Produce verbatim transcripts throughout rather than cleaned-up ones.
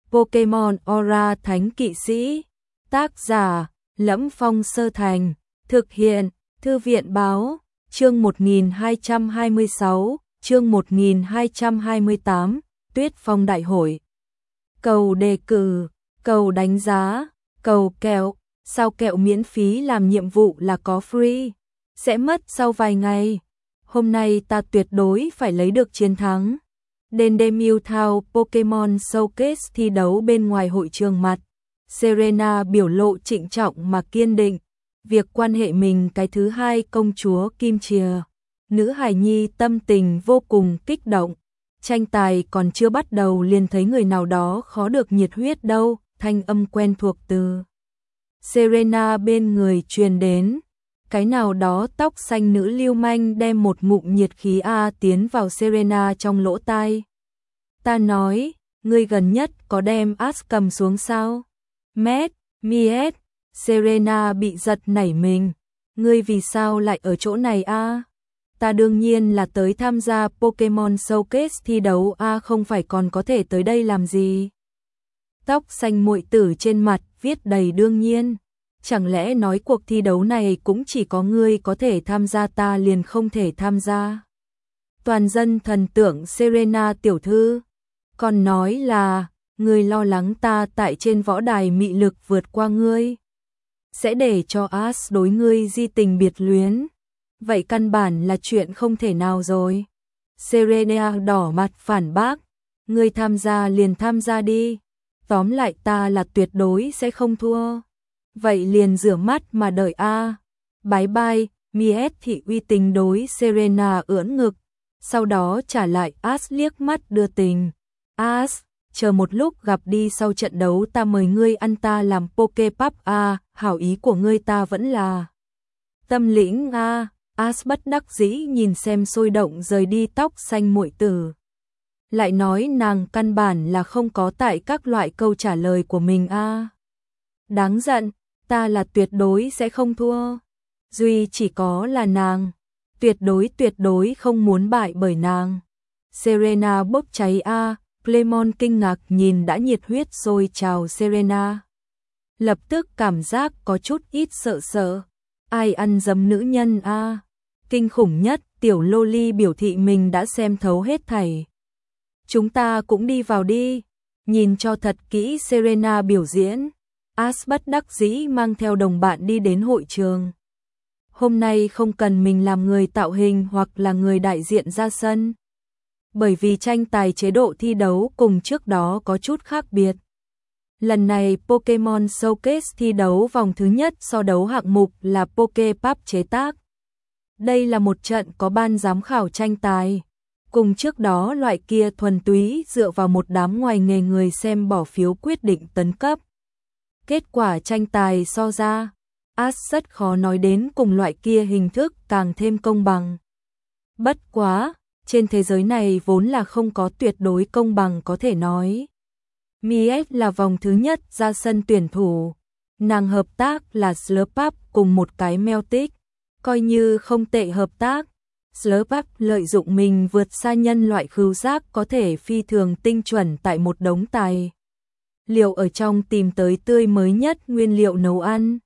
Pokemon Aura Thánh Kỵ Sĩ. Tác giả: Lẫm Phong Sơ Thành. Thực hiện: Thư viện Báo. Chương một nghìn hai trăm hai mươi sáu, chương một nghìn hai trăm hai mươi tám, Tuyết Phong Đại Hội. Cầu đề cử, cầu đánh giá, cầu kẹo, sao kẹo miễn phí làm nhiệm vụ là có free, sẽ mất sau vài ngày. Hôm nay ta tuyệt đối phải lấy được chiến thắng. Dendemil Thao Pokemon Showcase thi đấu bên ngoài hội trường mặt. Serena biểu lộ trịnh trọng mà kiên định. Việc quan hệ mình cái thứ hai công chúa Kim Chìa. Nữ hài nhi tâm tình vô cùng kích động. Tranh tài còn chưa bắt đầu liền thấy người nào đó khó được nhiệt huyết đâu. Thanh âm quen thuộc từ Serena bên người truyền đến. Cái nào đó tóc xanh nữ lưu manh đem một ngụm nhiệt khí A tiến vào Serena trong lỗ tai. Ta nói, ngươi gần nhất có đem Ash cầm xuống sao? Mét, Miet, Serena bị giật nảy mình. Ngươi vì sao lại ở chỗ này a? Ta đương nhiên là tới tham gia Pokemon Showcase thi đấu a, không phải còn có thể tới đây làm gì? Tóc xanh muội tử trên mặt viết đầy đương nhiên. Chẳng lẽ nói cuộc thi đấu này cũng chỉ có ngươi có thể tham gia, ta liền không thể tham gia? Toàn dân thần tượng Serena tiểu thư. Còn nói là, ngươi lo lắng ta tại trên võ đài mị lực vượt qua ngươi, sẽ để cho Ash đối ngươi di tình biệt luyến. Vậy căn bản là chuyện không thể nào rồi. Serena đỏ mặt phản bác. Ngươi tham gia liền tham gia đi. Tóm lại ta là tuyệt đối sẽ không thua. Vậy liền rửa mắt mà đợi a. Bye bye. Miet thị uy tình đối Serena ưỡn ngực. Sau đó trả lại Ash liếc mắt đưa tình. Ash, chờ một lúc gặp đi, sau trận đấu ta mời ngươi ăn ta làm Poképap a, hảo ý của ngươi ta vẫn là tâm lĩnh a. Ash bất đắc dĩ nhìn xem sôi động rời đi tóc xanh muội tử. Lại nói nàng căn bản là không có tại các loại câu trả lời của mình a. Đáng giận, ta là tuyệt đối sẽ không thua. Duy chỉ có là nàng, tuyệt đối tuyệt đối không muốn bại bởi nàng. Serena bốc cháy a. Clemon kinh ngạc nhìn đã nhiệt huyết sôi trào Serena. Lập tức cảm giác có chút ít sợ sợ. Ai ăn dấm nữ nhân a? Kinh khủng nhất, tiểu loli biểu thị mình đã xem thấu hết thảy. Chúng ta cũng đi vào đi. Nhìn cho thật kỹ Serena biểu diễn. Ash bất đắc dĩ mang theo đồng bạn đi đến hội trường. Hôm nay không cần mình làm người tạo hình hoặc là người đại diện ra sân. Bởi vì tranh tài chế độ thi đấu cùng trước đó có chút khác biệt. Lần này Pokemon Showcase thi đấu vòng thứ nhất so đấu hạng mục là Poképap chế tác. Đây là một trận có ban giám khảo tranh tài. Cùng trước đó loại kia thuần túy dựa vào một đám ngoài nghề người xem bỏ phiếu quyết định tấn cấp. Kết quả tranh tài so ra, Ash rất khó nói đến cùng loại kia hình thức càng thêm công bằng. Bất quá, trên thế giới này vốn là không có tuyệt đối công bằng có thể nói. Miet là vòng thứ nhất ra sân tuyển thủ. Nàng hợp tác là Slurpup cùng một cái Meltic. Coi như không tệ hợp tác. Slurpup lợi dụng mình vượt xa nhân loại khứu giác có thể phi thường tinh chuẩn tại một đống tài liệu ở trong tìm tới tươi mới nhất nguyên liệu nấu ăn.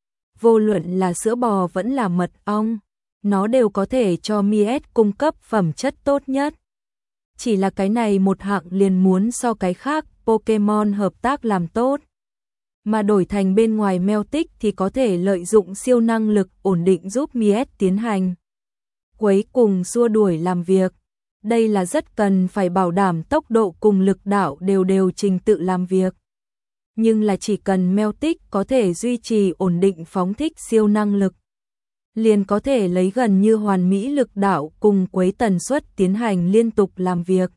Vô luận là sữa bò vẫn là mật ong, nó đều có thể cho Miet cung cấp phẩm chất tốt nhất. Chỉ là cái này một hạng liền muốn so cái khác Pokemon hợp tác làm tốt. Mà đổi thành bên ngoài Meltic thì có thể lợi dụng siêu năng lực ổn định giúp Miet tiến hành quấy cùng xua đuổi làm việc. Đây là rất cần phải bảo đảm tốc độ cùng lực đạo đều đều trình tự làm việc. Nhưng là chỉ cần Meltic có thể duy trì ổn định phóng thích siêu năng lực, liền có thể lấy gần như hoàn mỹ lực đạo cùng quấy tần suất tiến hành liên tục làm việc.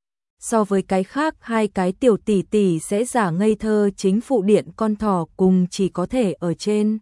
So với cái khác hai cái tiểu tỷ tỷ sẽ giả ngây thơ chính phụ điện con thỏ cùng chỉ có thể ở trên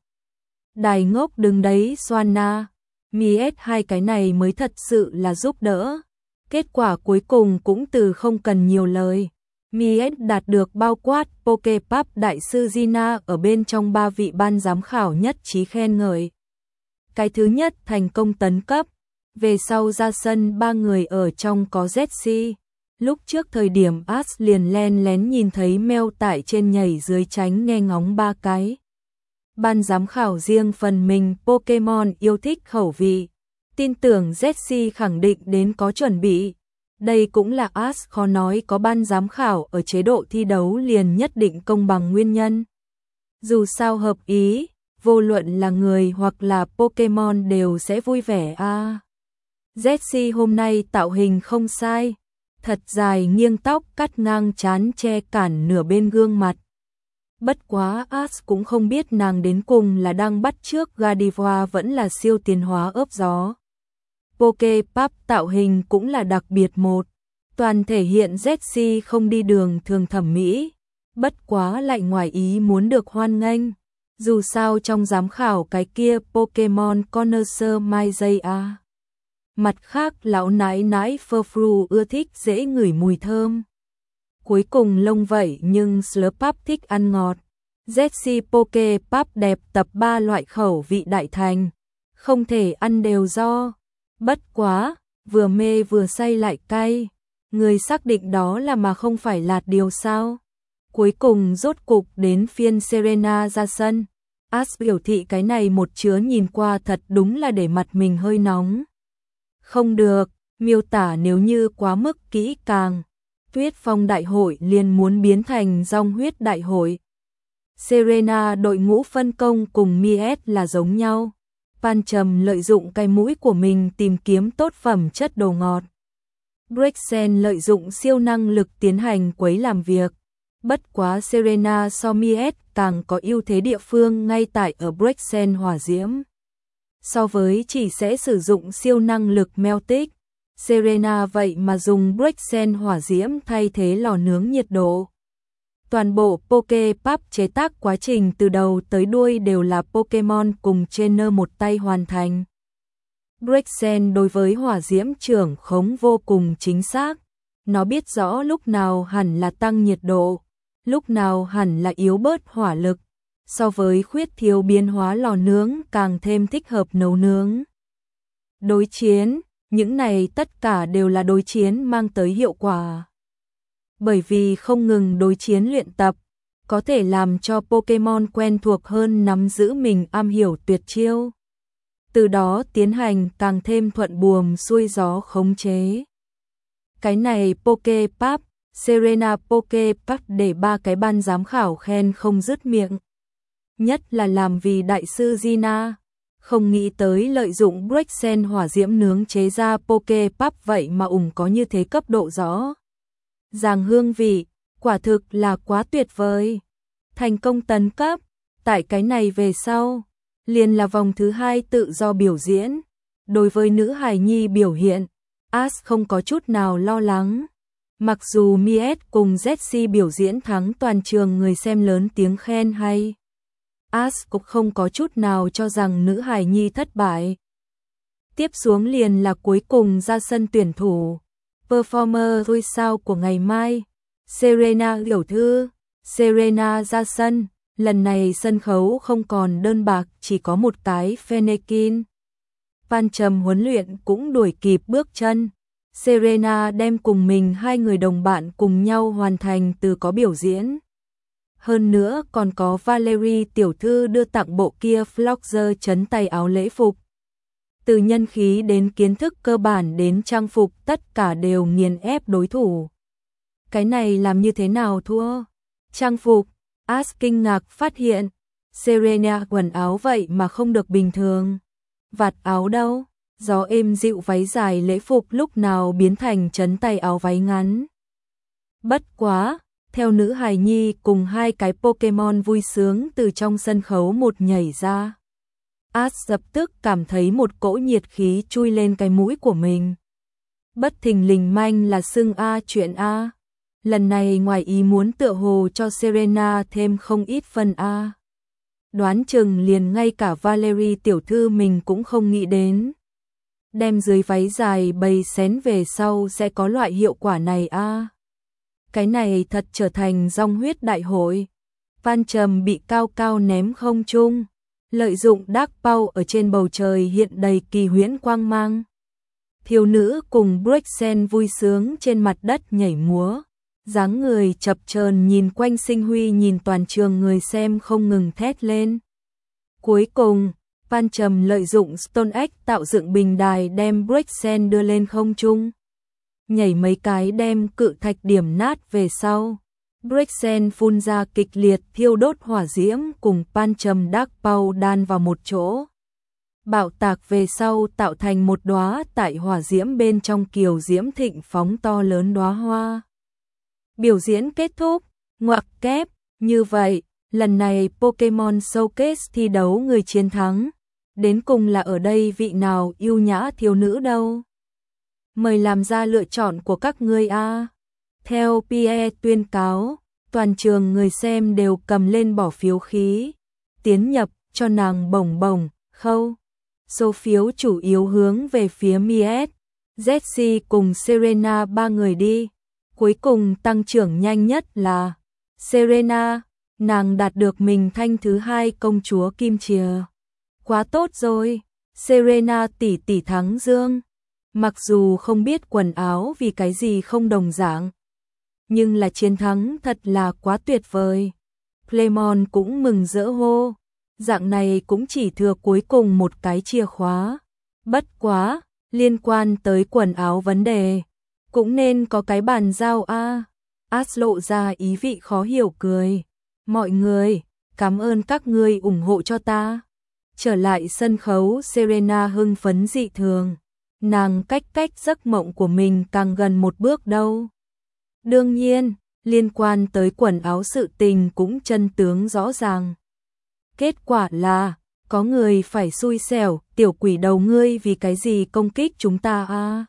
đài ngốc đứng đấy xoan na. Miet hai cái này mới thật sự là giúp đỡ. Kết quả cuối cùng cũng từ không cần nhiều lời. Miet đạt được bao quát Poképap đại sư Gina ở bên trong ba vị ban giám khảo nhất trí khen ngợi. Cái thứ nhất thành công tấn cấp. Về sau ra sân ba người ở trong có Jessie, Lúc trước thời điểm Ash liền len lén nhìn thấy Mel tại trên nhảy dưới tránh nghe ngóng ba cái. Ban giám khảo riêng phần mình Pokemon yêu thích khẩu vị. Tin tưởng Jessie khẳng định đến có chuẩn bị. Đây cũng là Ash khó nói có ban giám khảo ở chế độ thi đấu liền nhất định công bằng nguyên nhân. Dù sao hợp ý, vô luận là người hoặc là Pokemon đều sẽ vui vẻ a. À, Jessie hôm nay tạo hình không sai, thật dài nghiêng tóc cắt ngang trán che cản nửa bên gương mặt. Bất quá Ash cũng không biết nàng đến cùng là đang bắt chước Gardevoir vẫn là siêu tiến hóa ớp gió. Poképap tạo hình cũng là đặc biệt một, toàn thể hiện Jessie không đi đường thường thẩm mỹ, bất quá lại ngoài ý muốn được hoan nghênh. Dù sao trong giám khảo cái kia Pokemon Connoisseur Mai Dây a. Mặt khác lão nãi nãi Furfrou ưa thích dễ ngửi mùi thơm. Cuối cùng lông vậy nhưng Slurpup thích ăn ngọt. Jessie Poképap đẹp tập ba loại khẩu vị đại thành, không thể ăn đều do. Bất quá, vừa mê vừa say lại cay. Người xác định đó là mà không phải lạt điều sao. Cuối cùng rốt cục đến phiên Serena ra sân. Ash biểu thị cái này một chứa nhìn qua thật đúng là để mặt mình hơi nóng. Không được, miêu tả nếu như quá mức kỹ càng. Tuyết phong đại hội liền muốn biến thành rong huyết đại hội. Serena đội ngũ phân công cùng Miet là giống nhau. Pancham lợi dụng cái mũi của mình tìm kiếm tốt phẩm chất đồ ngọt. Brexen lợi dụng siêu năng lực tiến hành quấy làm việc. Bất quá Serena so Miet càng có ưu thế địa phương ngay tại ở Brexen hỏa diễm. So với chỉ sẽ sử dụng siêu năng lực Meltic, Serena vậy mà dùng Brexen hỏa diễm thay thế lò nướng nhiệt độ. Toàn bộ Poképap chế tác quá trình từ đầu tới đuôi đều là Pokemon cùng trainer một tay hoàn thành. Brexen đối với hỏa diễm trưởng khống vô cùng chính xác. Nó biết rõ lúc nào hẳn là tăng nhiệt độ, lúc nào hẳn là yếu bớt hỏa lực. So với khuyết thiếu biến hóa lò nướng càng thêm thích hợp nấu nướng. Đối chiến, những này tất cả đều là đối chiến mang tới hiệu quả. Bởi vì không ngừng đối chiến luyện tập, có thể làm cho Pokemon quen thuộc hơn nắm giữ mình am hiểu tuyệt chiêu. Từ đó tiến hành càng thêm thuận buồm xuôi gió khống chế. Cái này Poképap, Serena Poképap để ba cái ban giám khảo khen không dứt miệng. Nhất là làm vì đại sư Gina, không nghĩ tới lợi dụng Brexen hỏa diễm nướng chế ra Poképap vậy mà ủng có như thế cấp độ rõ. Ràng hương vị, quả thực là quá tuyệt vời. Thành công tấn cấp, tại cái này về sau, liền là vòng thứ hai tự do biểu diễn. Đối với nữ hài nhi biểu hiện, Ash không có chút nào lo lắng. Mặc dù Miet cùng Jessie biểu diễn thắng toàn trường người xem lớn tiếng khen hay, Ash cũng không có chút nào cho rằng nữ hài nhi thất bại. Tiếp xuống liền là cuối cùng ra sân tuyển thủ. Performer thôi sao của ngày mai. Serena tiểu thư. Serena ra sân. Lần này sân khấu không còn đơn bạc, chỉ có một cái Fennekin. Pancham huấn luyện cũng đuổi kịp bước chân. Serena đem cùng mình hai người đồng bạn cùng nhau hoàn thành từ có biểu diễn. Hơn nữa còn có Valerie tiểu thư đưa tặng bộ kia Floxer chấn tay áo lễ phục. Từ nhân khí đến kiến thức cơ bản đến trang phục tất cả đều nghiền ép đối thủ. Cái này làm như thế nào thua? Trang phục, Ash kinh ngạc phát hiện, Serena quần áo vậy mà không được bình thường. Vạt áo đâu? Gió êm dịu váy dài lễ phục lúc nào biến thành chấn tay áo váy ngắn. Bất quá, theo nữ hài nhi cùng hai cái Pokemon vui sướng từ trong sân khấu một nhảy ra. Ash lập tức cảm thấy một cỗ nhiệt khí chui lên cái mũi của mình. Bất thình lình manh là xưng A chuyện A. Lần này ngoài ý muốn tựa hồ cho Serena thêm không ít phân A. Đoán chừng liền ngay cả Valerie tiểu thư mình cũng không nghĩ đến. Đem dưới váy dài bầy xén về sau sẽ có loại hiệu quả này A. Cái này thật trở thành rong huyết đại hội. Pancham bị cao cao ném không trung. Lợi dụng Dark Power ở trên bầu trời hiện đầy kỳ huyễn quang mang. Thiếu nữ cùng Bruxelles vui sướng trên mặt đất nhảy múa, dáng người chập chờn nhìn quanh sinh huy, nhìn toàn trường người xem không ngừng thét lên. Cuối cùng, Pan Trầm lợi dụng Stone X tạo dựng bình đài đem Bruxelles đưa lên không trung. Nhảy mấy cái đem cự thạch điểm nát về sau. Bruxelles phun ra kịch liệt thiêu đốt hỏa diễm cùng Pan Trầm Dark Power đan vào một chỗ. Bạo tạc về sau tạo thành một đóa tại hỏa diễm bên trong kiều diễm thịnh phóng to lớn đóa hoa. Biểu diễn kết thúc, ngoặc kép, như vậy, lần này Pokemon Showcase thi đấu người chiến thắng. Đến cùng là ở đây vị nào yêu nhã thiếu nữ đâu? Mời làm ra lựa chọn của các ngươi a. Theo Pierre tuyên cáo, toàn trường người xem đều cầm lên bỏ phiếu khí, tiến nhập cho nàng bổng bổng, khâu. Số phiếu chủ yếu hướng về phía Miet, Jessie cùng Serena ba người đi. Cuối cùng tăng trưởng nhanh nhất là Serena, nàng đạt được mình thanh thứ hai công chúa Kim Chìa. Quá tốt rồi, Serena tỷ tỷ thắng Dương. Mặc dù không biết quần áo vì cái gì không đồng dạng, nhưng là chiến thắng thật là quá tuyệt vời. Clemon cũng mừng rỡ hô, dạng này cũng chỉ thừa cuối cùng một cái chìa khóa. Bất quá, liên quan tới quần áo vấn đề, cũng nên có cái bàn giao a. À. As lộ ra ý vị khó hiểu cười. Mọi người, cảm ơn các ngươi ủng hộ cho ta. Trở lại sân khấu, Serena hưng phấn dị thường. Nàng cách cách giấc mộng của mình càng gần một bước đâu. Đương nhiên, liên quan tới quần áo sự tình cũng chân tướng rõ ràng. Kết quả là, có người phải xui xẻo, tiểu quỷ đầu ngươi vì cái gì công kích chúng ta a? À?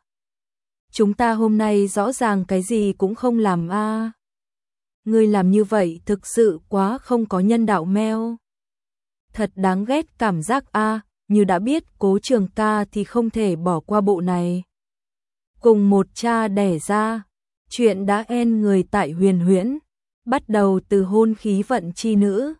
Chúng ta hôm nay rõ ràng cái gì cũng không làm a. À? Ngươi làm như vậy thực sự quá không có nhân đạo meo. Thật đáng ghét cảm giác a, à, như đã biết Cố Trường Ca thì không thể bỏ qua bộ này. Cùng một cha đẻ ra, chuyện đã en người tại Huyền Huyễn, bắt đầu từ hôn khí vận chi nữ,